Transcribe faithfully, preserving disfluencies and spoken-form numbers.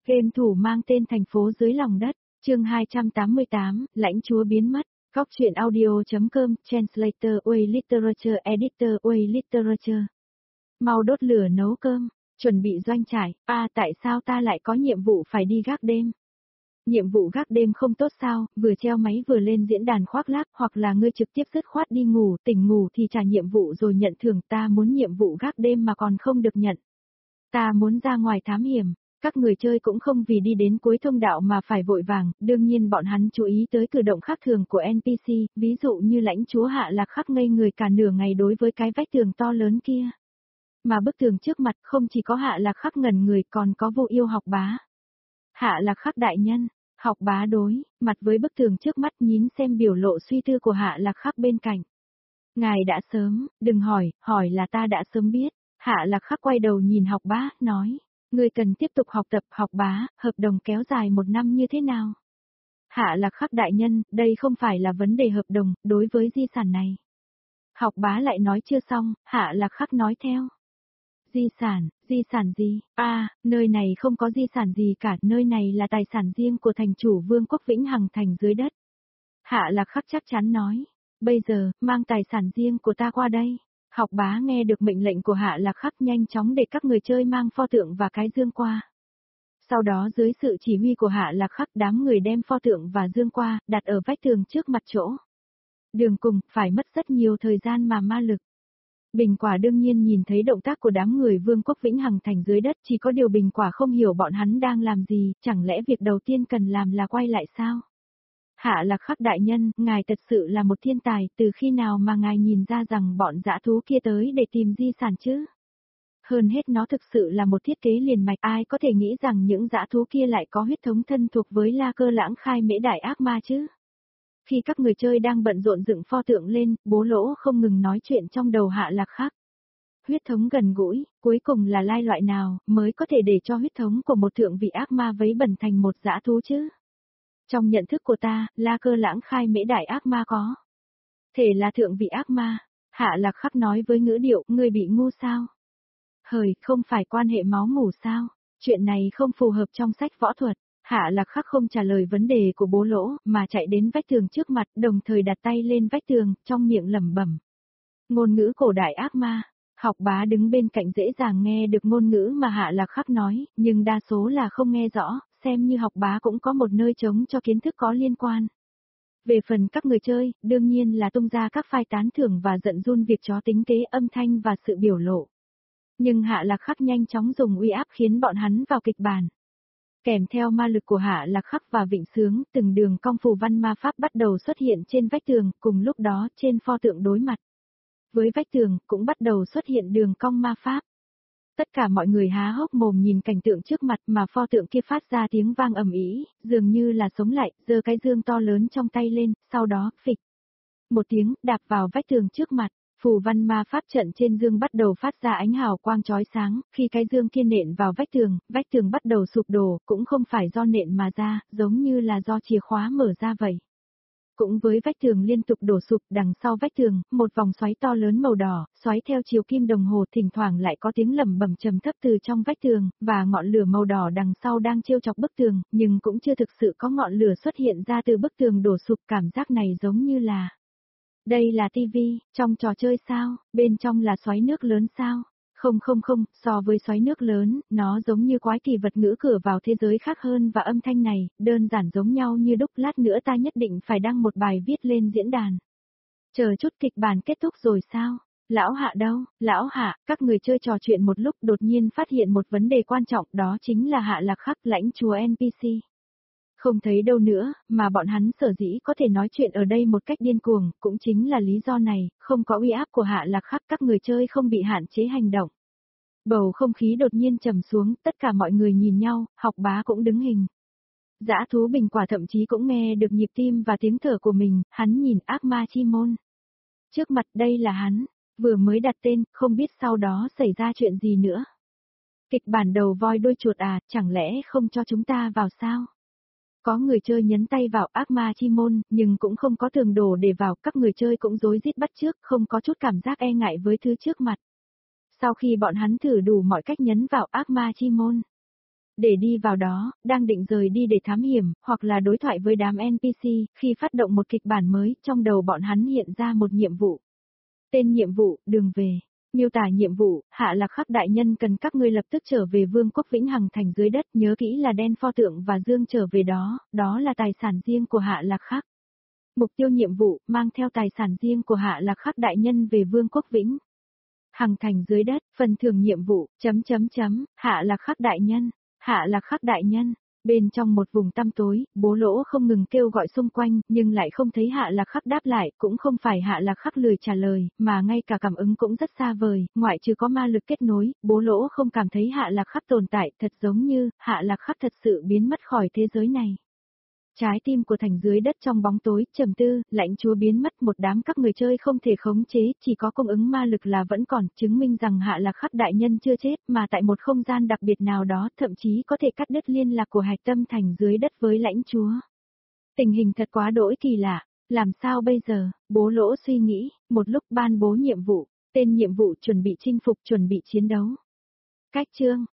Game thủ mang tên Thành phố dưới lòng đất, chương hai trăm tám mươi tám, lãnh chúa biến mất. Góc truyện audio.com, Translator, Way Literature, Editor, Way Literature. Mau đốt lửa nấu cơm, chuẩn bị doanh trại. À, tại sao ta lại có nhiệm vụ phải đi gác đêm? Nhiệm vụ gác đêm không tốt sao, vừa treo máy vừa lên diễn đàn khoác lác, hoặc là ngươi trực tiếp dứt khoát đi ngủ, tỉnh ngủ thì trả nhiệm vụ rồi nhận thưởng. Ta muốn nhiệm vụ gác đêm mà còn không được nhận. Ta muốn ra ngoài thám hiểm. Các người chơi cũng không vì đi đến cuối thông đạo mà phải vội vàng, đương nhiên bọn hắn chú ý tới cử động khác thường của en pê xê, ví dụ như lãnh chúa Hạ Lạc Khắc ngây người cả nửa ngày đối với cái vách tường to lớn kia. Mà bức tường trước mặt không chỉ có Hạ Lạc Khắc ngẩn người còn có Vô Yêu Học Bá. Hạ Lạc Khắc đại nhân, Học Bá đối mặt với bức tường trước mắt nhín xem biểu lộ suy tư của Hạ Lạc Khắc bên cạnh. Ngài đã sớm, đừng hỏi, hỏi là ta đã sớm biết. Hạ Lạc Khắc quay đầu nhìn Học Bá, nói. Ngươi cần tiếp tục học tập. Học Bá, hợp đồng kéo dài một năm như thế nào? Hạ Lạc Khắc đại nhân, đây không phải là vấn đề hợp đồng, đối với di sản này. Học Bá lại nói chưa xong, Hạ Lạc Khắc nói theo. Di sản, di sản gì? À, nơi này không có di sản gì cả, nơi này là tài sản riêng của thành chủ Vương quốc Vĩnh Hằng Thành dưới đất. Hạ Lạc Khắc chắc chắn nói. Bây giờ, mang tài sản riêng của ta qua đây. Học Bá nghe được mệnh lệnh của Hạ Lạc Khắc nhanh chóng để các người chơi mang pho tượng và cái dương qua. Sau đó dưới sự chỉ huy của Hạ Lạc Khắc đám người đem pho tượng và dương qua, đặt ở vách tường trước mặt chỗ. Đường cùng, phải mất rất nhiều thời gian mà ma lực. Bình Quả đương nhiên nhìn thấy động tác của đám người Vương quốc Vĩnh Hằng Thành dưới đất, chỉ có điều Bình Quả không hiểu bọn hắn đang làm gì, chẳng lẽ việc đầu tiên cần làm là quay lại sao? Hạ Lạc Khắc đại nhân, ngài thật sự là một thiên tài, từ khi nào mà ngài nhìn ra rằng bọn dã thú kia tới để tìm di sản chứ? Hơn hết nó thực sự là một thiết kế liền mạch, ai có thể nghĩ rằng những dã thú kia lại có huyết thống thân thuộc với La Cơ Lãng Khai Mễ Đại Ác Ma chứ? Khi các người chơi đang bận rộn dựng pho tượng lên, Bố Lỗ không ngừng nói chuyện trong đầu Hạ Lạc Khắc. Huyết thống gần gũi, cuối cùng là lai loại nào mới có thể để cho huyết thống của một thượng vị ác ma vấy bẩn thành một dã thú chứ? Trong nhận thức của ta, La Cơ Lãng Khai Mễ Đại Ác Ma có thể là thượng vị ác ma. Hạ Lạc Khắc nói với ngữ điệu, ngươi bị ngu sao? Hời, không phải quan hệ máu mủ sao? Chuyện này không phù hợp trong sách võ thuật. Hạ Lạc Khắc không trả lời vấn đề của Bố Lỗ, mà chạy đến vách tường trước mặt, đồng thời đặt tay lên vách tường, trong miệng lẩm bẩm. Ngôn ngữ cổ đại ác ma. Học Bá đứng bên cạnh dễ dàng nghe được ngôn ngữ mà Hạ Lạc Khắc nói, nhưng đa số là không nghe rõ, xem như Học Bá cũng có một nơi trống cho kiến thức có liên quan. Về phần các người chơi, đương nhiên là tung ra các file tán thưởng và giận run việc chó tính kế âm thanh và sự biểu lộ. Nhưng Hạ Lạc Khắc nhanh chóng dùng uy áp khiến bọn hắn vào kịch bản. Kèm theo ma lực của Hạ Lạc Khắc và Vịnh Sướng, từng đường cong phù văn ma pháp bắt đầu xuất hiện trên vách tường, cùng lúc đó trên pho tượng đối mặt với vách tường cũng bắt đầu xuất hiện đường cong ma pháp. Tất cả mọi người há hốc mồm nhìn cảnh tượng trước mặt mà pho tượng kia phát ra tiếng vang ầm ĩ, dường như là sống lại, giơ cái dương to lớn trong tay lên, sau đó, phịch. Một tiếng, đạp vào vách tường trước mặt, phù văn ma pháp trận trên dương bắt đầu phát ra ánh hào quang chói sáng, khi cái dương kia nện vào vách tường, vách tường bắt đầu sụp đổ, cũng không phải do nện mà ra, giống như là do chìa khóa mở ra vậy. Cũng với vách tường liên tục đổ sụp, đằng sau vách tường, một vòng xoáy to lớn màu đỏ, xoáy theo chiều kim đồng hồ, thỉnh thoảng lại có tiếng lẩm bẩm trầm thấp từ trong vách tường, và ngọn lửa màu đỏ đằng sau đang trêu chọc bức tường, nhưng cũng chưa thực sự có ngọn lửa xuất hiện ra từ bức tường đổ sụp, cảm giác này giống như là... Đây là tivi, trong trò chơi sao, bên trong là xoáy nước lớn sao? Không không không, so với xoáy nước lớn, nó giống như quái kỳ vật ngữ cửa vào thế giới khác hơn và âm thanh này, đơn giản giống nhau như đúc, lát nữa ta nhất định phải đăng một bài viết lên diễn đàn. Chờ chút kịch bản kết thúc rồi sao? Lão Hạ đâu? Lão Hạ, các người chơi trò chuyện một lúc đột nhiên phát hiện một vấn đề quan trọng, đó chính là Hạ Lạc Khắc, lãnh chúa en pê xê. Không thấy đâu nữa, mà bọn hắn sở dĩ có thể nói chuyện ở đây một cách điên cuồng, cũng chính là lý do này, không có uy áp của Hạ Lạc Khắc, các người chơi không bị hạn chế hành động. Bầu không khí đột nhiên trầm xuống, tất cả mọi người nhìn nhau, Học Bá cũng đứng hình. Dã thú Bình Quả thậm chí cũng nghe được nhịp tim và tiếng thở của mình, hắn nhìn ác ma chi môn. Trước mặt đây là hắn, vừa mới đặt tên, không biết sau đó xảy ra chuyện gì nữa. Kịch bản đầu voi đuôi chuột à, chẳng lẽ không cho chúng ta vào sao? Có người chơi nhấn tay vào ác ma chi môn, nhưng cũng không có tường đổ để vào, các người chơi cũng rối rít bắt chước, không có chút cảm giác e ngại với thứ trước mặt. Sau khi bọn hắn thử đủ mọi cách nhấn vào ác ma chi môn, để đi vào đó, đang định rời đi để thám hiểm, hoặc là đối thoại với đám en pê xê, khi phát động một kịch bản mới, trong đầu bọn hắn hiện ra một nhiệm vụ. Tên nhiệm vụ, đường về. Miêu tả nhiệm vụ, Hạ Lạc Khắc đại nhân cần các ngươi lập tức trở về Vương quốc Vĩnh Hằng thành dưới đất, nhớ kỹ là đen pho tượng và Dương trở về đó, đó là tài sản riêng của Hạ Lạc Khắc. Mục tiêu nhiệm vụ, mang theo tài sản riêng của Hạ Lạc Khắc đại nhân về Vương quốc Vĩnh Hằng thành dưới đất, phần thưởng nhiệm vụ, chấm chấm chấm, Hạ Lạc Khắc đại nhân, Hạ Lạc Khắc đại nhân. Bên trong một vùng tăm tối, Bố Lỗ không ngừng kêu gọi xung quanh, nhưng lại không thấy Hạ Lạc Khắc đáp lại, cũng không phải Hạ Lạc Khắc lười trả lời, mà ngay cả cảm ứng cũng rất xa vời, ngoại trừ có ma lực kết nối, Bố Lỗ không cảm thấy Hạ Lạc Khắc tồn tại, thật giống như, Hạ Lạc Khắc thật sự biến mất khỏi thế giới này. Trái tim của thành dưới đất trong bóng tối, trầm tư, lãnh chúa biến mất, một đám các người chơi không thể khống chế, chỉ có cung ứng ma lực là vẫn còn, chứng minh rằng Hạ Lạc Khắc đại nhân chưa chết, mà tại một không gian đặc biệt nào đó, thậm chí có thể cắt đứt liên lạc của hạch tâm thành dưới đất với lãnh chúa. Tình hình thật quá đỗi kỳ lạ, làm sao bây giờ, Bố Lỗ suy nghĩ, một lúc ban bố nhiệm vụ, tên nhiệm vụ chuẩn bị chinh phục, chuẩn bị chiến đấu. Cách chương